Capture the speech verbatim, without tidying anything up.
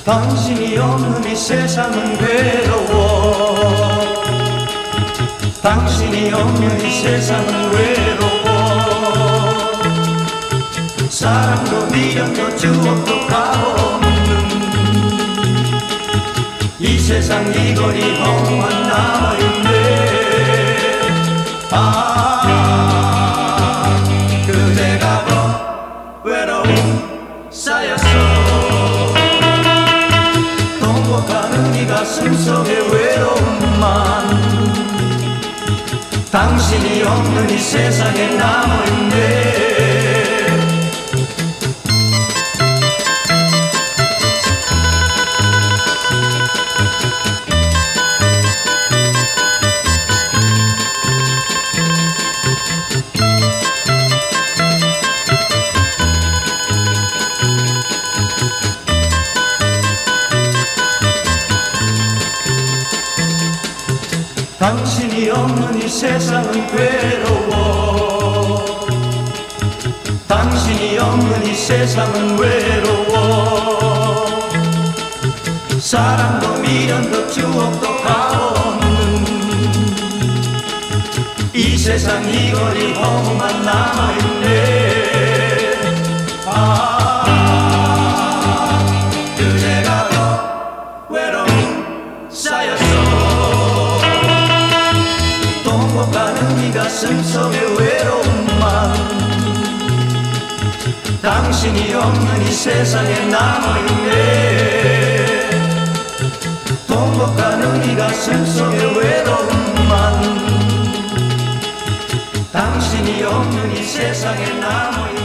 당신이 없는 이 세상은 외로워. 당신이 없는 이 세상은 외로워. 사랑도 미련도 추억도 가없는 이 세상 이 거리 험한 남아있네. 아, 그대가 뭐 외로움 쌓였어. 통곡하는 이 가슴 속에 외로움만. 당신이 없는 이 세상에 남아있네. 당신이 없는 이 세상은 괴로워. 당신이 없는 이 세상은 외로워. 사랑도 미련도 추억도 가없는 이 세상 이 거리 험한 남아있네. 아, 그대가 더 외로움 쌓였어. 가는 이 가슴 속에 외로움만. 당신이 없는 이 세상에 남아있네. 통곡하는 이 가슴 속에 외로움만. 당신이 없는 이 세상에 남아있네.